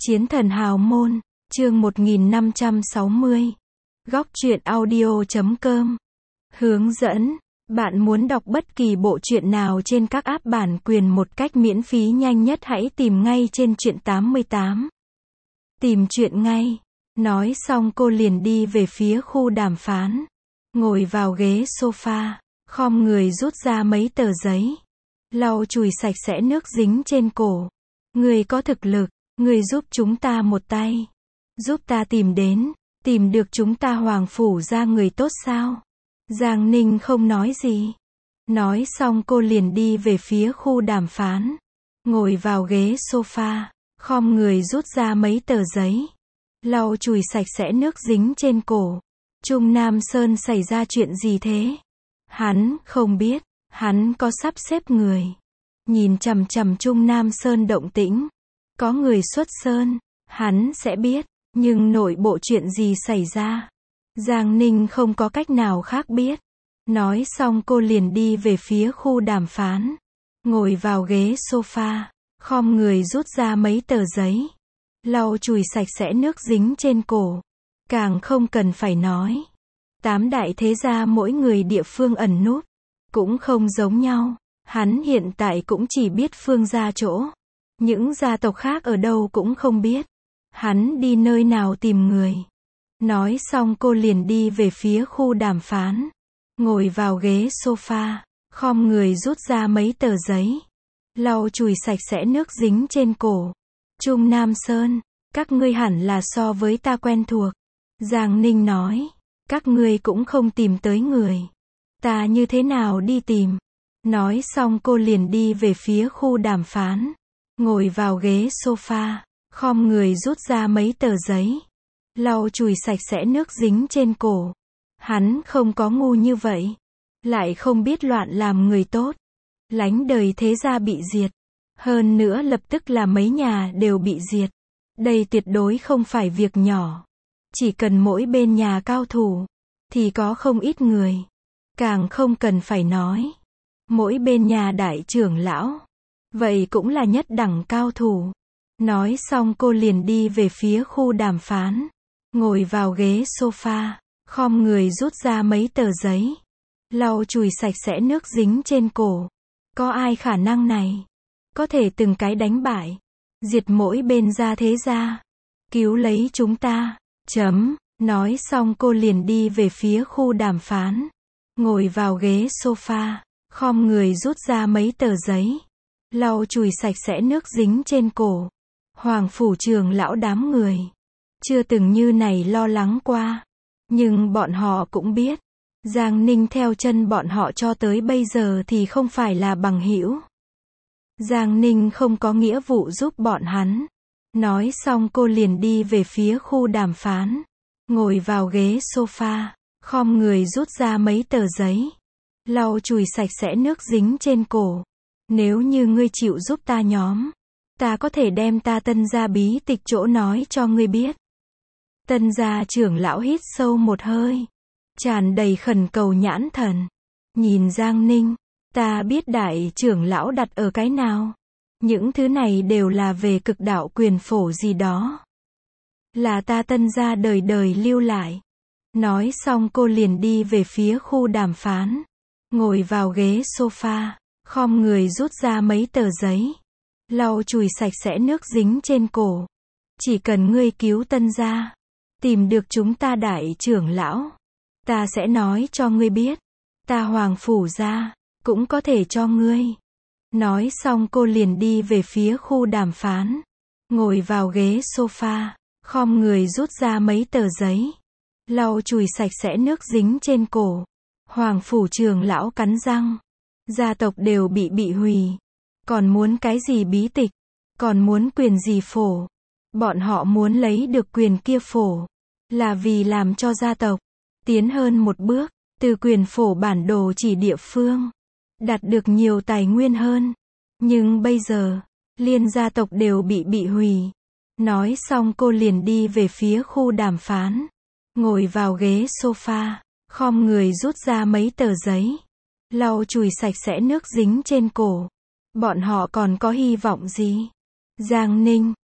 Chiến thần hào môn, chương 1560. Góc truyện audio.com. Hướng dẫn. Bạn muốn đọc bất kỳ bộ truyện nào trên các app bản quyền một cách miễn phí nhanh nhất hãy tìm ngay trên truyện 88. Tìm truyện ngay. Nói xong cô liền đi về phía khu đàm phán. Ngồi vào ghế sofa, khom người rút ra mấy tờ giấy. Lau chùi sạch sẽ nước dính trên cổ. Người có thực lực, người giúp chúng ta một tay. Giúp ta tìm được chúng ta Hoàng Phủ ra người tốt sao? Giang Ninh không nói gì. Nói xong cô liền đi về phía khu đàm phán. Ngồi vào ghế sofa, khom người rút ra mấy tờ giấy. Lau chùi sạch sẽ nước dính trên cổ. Trung Nam Sơn xảy ra chuyện gì thế? Hắn không biết, hắn có sắp xếp người. Nhìn chằm chằm Trung Nam Sơn động tĩnh. Có người xuất sơn, hắn sẽ biết, nhưng nội bộ chuyện gì xảy ra? Giang Ninh không có cách nào khác biết. Nói xong cô liền đi về phía khu đàm phán. Ngồi vào ghế sofa, khom người rút ra mấy tờ giấy. Lau chùi sạch sẽ nước dính trên cổ. Càng không cần phải nói. 8 đại thế gia mỗi người địa phương ẩn núp. Cũng không giống nhau. Hắn hiện tại cũng chỉ biết Phương gia chỗ. Những gia tộc khác ở đâu cũng không biết. Hắn đi nơi nào tìm người. Nói xong cô liền đi về phía khu đàm phán. Ngồi vào ghế sofa, khom người rút ra mấy tờ giấy. Lau chùi sạch sẽ nước dính trên cổ. Trung Nam Sơn, các ngươi hẳn là so với ta quen thuộc. Giang Ninh nói, các ngươi cũng không tìm tới người. Ta như thế nào đi tìm? Nói xong cô liền đi về phía khu đàm phán. Ngồi vào ghế sofa, khom người rút ra mấy tờ giấy. Lau chùi sạch sẽ nước dính trên cổ. Hắn không có ngu như vậy. Lại không biết loạn làm người tốt. Lánh đời thế gia bị diệt. Hơn nữa lập tức là mấy nhà đều bị diệt. Đây tuyệt đối không phải việc nhỏ. Chỉ cần mỗi bên nhà cao thủ, thì có không ít người. Càng không cần phải nói. Mỗi bên nhà đại trưởng lão. Vậy cũng là nhất đẳng cao thủ. Nói xong cô liền đi về phía khu đàm phán. Ngồi vào ghế sofa, khom người rút ra mấy tờ giấy. Lau chùi sạch sẽ nước dính trên cổ. Có ai khả năng này? Có thể từng cái đánh bại. Diệt mỗi bên gia thế gia. Cứu lấy chúng ta. Nói xong cô liền đi về phía khu đàm phán. Ngồi vào ghế sofa, khom người rút ra mấy tờ giấy. Lau chùi sạch sẽ nước dính trên cổ. Hoàng Phủ trưởng lão đám người. Chưa từng như này lo lắng qua. Nhưng bọn họ cũng biết. Giang Ninh theo chân bọn họ cho tới bây giờ thì không phải là bằng hữu. Giang Ninh không có nghĩa vụ giúp bọn hắn. Nói xong cô liền đi về phía khu đàm phán. Ngồi vào ghế sofa, khom người rút ra mấy tờ giấy. Lau chùi sạch sẽ nước dính trên cổ. Nếu như ngươi chịu giúp ta nhóm, ta có thể đem ta Tân gia bí tịch chỗ nói cho ngươi biết. Tân gia trưởng lão hít sâu một hơi. Tràn đầy khẩn cầu nhãn thần. Nhìn Giang Ninh. Ta biết đại trưởng lão đặt ở cái nào. Những thứ này đều là về cực đạo quyền phổ gì đó. Là ta Tân gia đời đời lưu lại. Nói xong cô liền đi về phía khu đàm phán. Ngồi vào ghế sofa, khom người rút ra mấy tờ giấy. Lau chùi sạch sẽ nước dính trên cổ. Chỉ cần ngươi cứu Tân gia, tìm được chúng ta đại trưởng lão, ta sẽ nói cho ngươi biết. Ta Hoàng Phủ gia cũng có thể cho ngươi. Nói xong cô liền đi về phía khu đàm phán. Ngồi vào ghế sofa, khom người rút ra mấy tờ giấy. Lau chùi sạch sẽ nước dính trên cổ. Hoàng Phủ trưởng lão cắn răng. Gia tộc đều bị hủy. Còn muốn cái gì bí tịch? Còn muốn quyền gì phổ? Bọn họ muốn lấy được quyền kia phổ. Là vì làm cho gia tộc tiến hơn một bước. Từ quyền phổ bản đồ chỉ địa phương. Đạt được nhiều tài nguyên hơn. Nhưng bây giờ, liên gia tộc đều bị hủy. Nói xong cô liền đi về phía khu đàm phán. Ngồi vào ghế sofa, khom người rút ra mấy tờ giấy. Lau chùi sạch sẽ nước dính trên cổ. Bọn họ còn có hy vọng gì? Giang Ninh,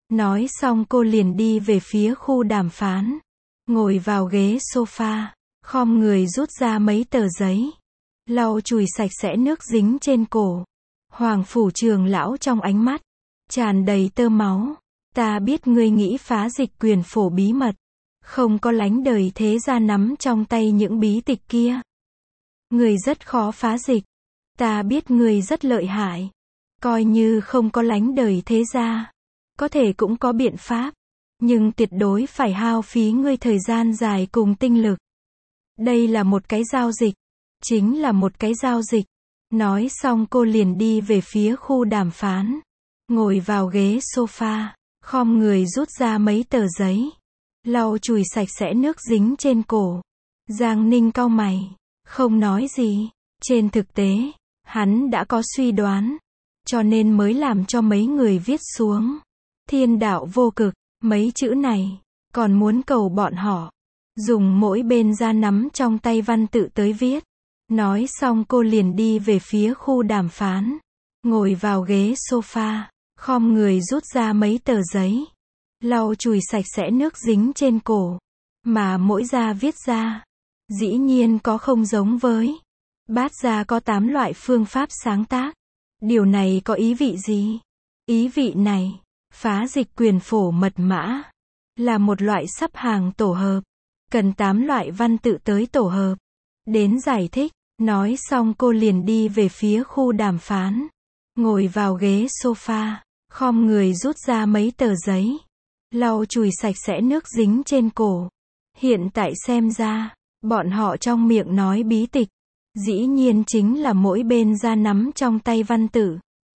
Nói xong cô liền đi về phía khu đàm phán. Ngồi vào ghế sofa, khom người rút ra mấy tờ giấy. Lau chùi sạch sẽ nước dính trên cổ. Hoàng phủ trường lão trong ánh mắt tràn đầy tơ máu. Ta biết ngươi nghĩ phá dịch quyền phổ bí mật. Không có lánh đời thế gia nắm trong tay những bí tịch kia. Ngươi rất khó phá dịch. Ta biết ngươi rất lợi hại. Coi như không có lánh đời thế gia, có thể cũng có biện pháp. Nhưng tuyệt đối phải hao phí ngươi thời gian dài cùng tinh lực. Đây là một cái giao dịch. Chính là một cái giao dịch. Nói xong cô liền đi về phía khu đàm phán. Ngồi vào ghế sofa, khom người rút ra mấy tờ giấy. Lau chùi sạch sẽ nước dính trên cổ. Giang Ninh cau mày, không nói gì. Trên thực tế, hắn đã có suy đoán, cho nên mới làm cho mấy người viết xuống. Thiên đạo vô cực, mấy chữ này, còn muốn cầu bọn họ dùng mỗi bên ra nắm trong tay văn tự tới viết. Nói xong cô liền đi về phía khu đàm phán. Ngồi vào ghế sofa, khom người rút ra mấy tờ giấy. Lau chùi sạch sẽ nước dính trên cổ. Mà mỗi gia viết ra, dĩ nhiên có không giống với. Bát gia có 8 loại phương pháp sáng tác. Điều này có ý vị gì? Ý vị này, phá dịch quyền phổ mật mã là một loại sắp hàng tổ hợp. Cần 8 loại văn tự tới tổ hợp. Đến giải thích. Nói xong cô liền đi về phía khu đàm phán. Ngồi vào ghế sofa, khom người rút ra mấy tờ giấy. Lau chùi sạch sẽ nước dính trên cổ. Hiện tại xem ra, bọn họ trong miệng nói bí tịch, dĩ nhiên chính là mỗi bên ra nắm trong tay văn tự.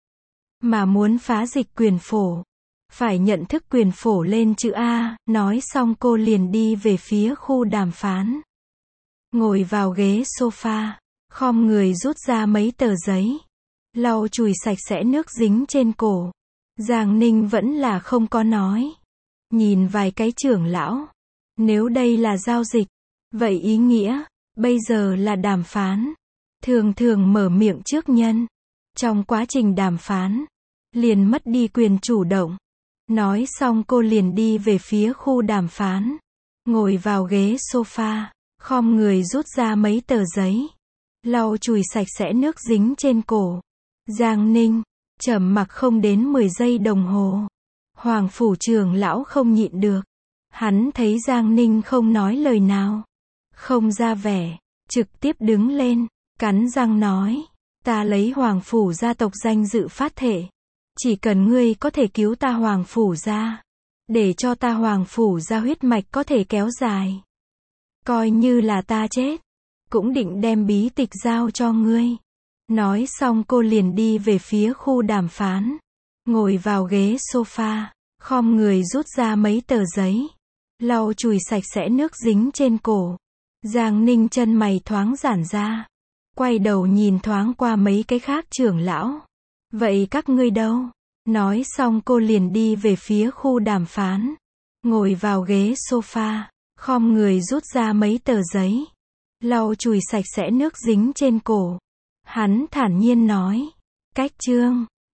Mà muốn phá dịch quyền phổ, phải nhận thức quyền phổ lên chữ A. Nói xong cô liền đi về phía khu đàm phán. Ngồi vào ghế sofa, khom người rút ra mấy tờ giấy. Lau chùi sạch sẽ nước dính trên cổ. Giang Ninh vẫn là không có nói. Nhìn vài cái trưởng lão. Nếu đây là giao dịch, vậy ý nghĩa, bây giờ là đàm phán. Thường thường mở miệng trước nhân. Trong quá trình đàm phán, liền mất đi quyền chủ động. Nói xong cô liền đi về phía khu đàm phán. Ngồi vào ghế sofa, khom người rút ra mấy tờ giấy. Lau chùi sạch sẽ nước dính trên cổ. Giang Ninh trầm mặc không đến 10 giây đồng hồ. Hoàng phủ trường lão không nhịn được. Hắn thấy Giang Ninh không nói lời nào, không ra vẻ, trực tiếp đứng lên, cắn răng nói. Ta lấy Hoàng phủ gia tộc danh dự phát thệ. Chỉ cần ngươi có thể cứu ta Hoàng phủ gia, để cho ta Hoàng phủ gia huyết mạch có thể kéo dài, coi như là ta chết, cũng định đem bí tịch giao cho ngươi. Nói xong cô liền đi về phía khu đàm phán. Ngồi vào ghế sofa, khom người rút ra mấy tờ giấy. Lau chùi sạch sẽ nước dính trên cổ. Giang Ninh chân mày thoáng giãn ra. Quay đầu nhìn thoáng qua mấy cái khác trưởng lão. Vậy các ngươi đâu? Nói xong cô liền đi về phía khu đàm phán. Ngồi vào ghế sofa, khom người rút ra mấy tờ giấy. Lau chùi sạch sẽ nước dính trên cổ. Hắn thản nhiên nói. Cách chương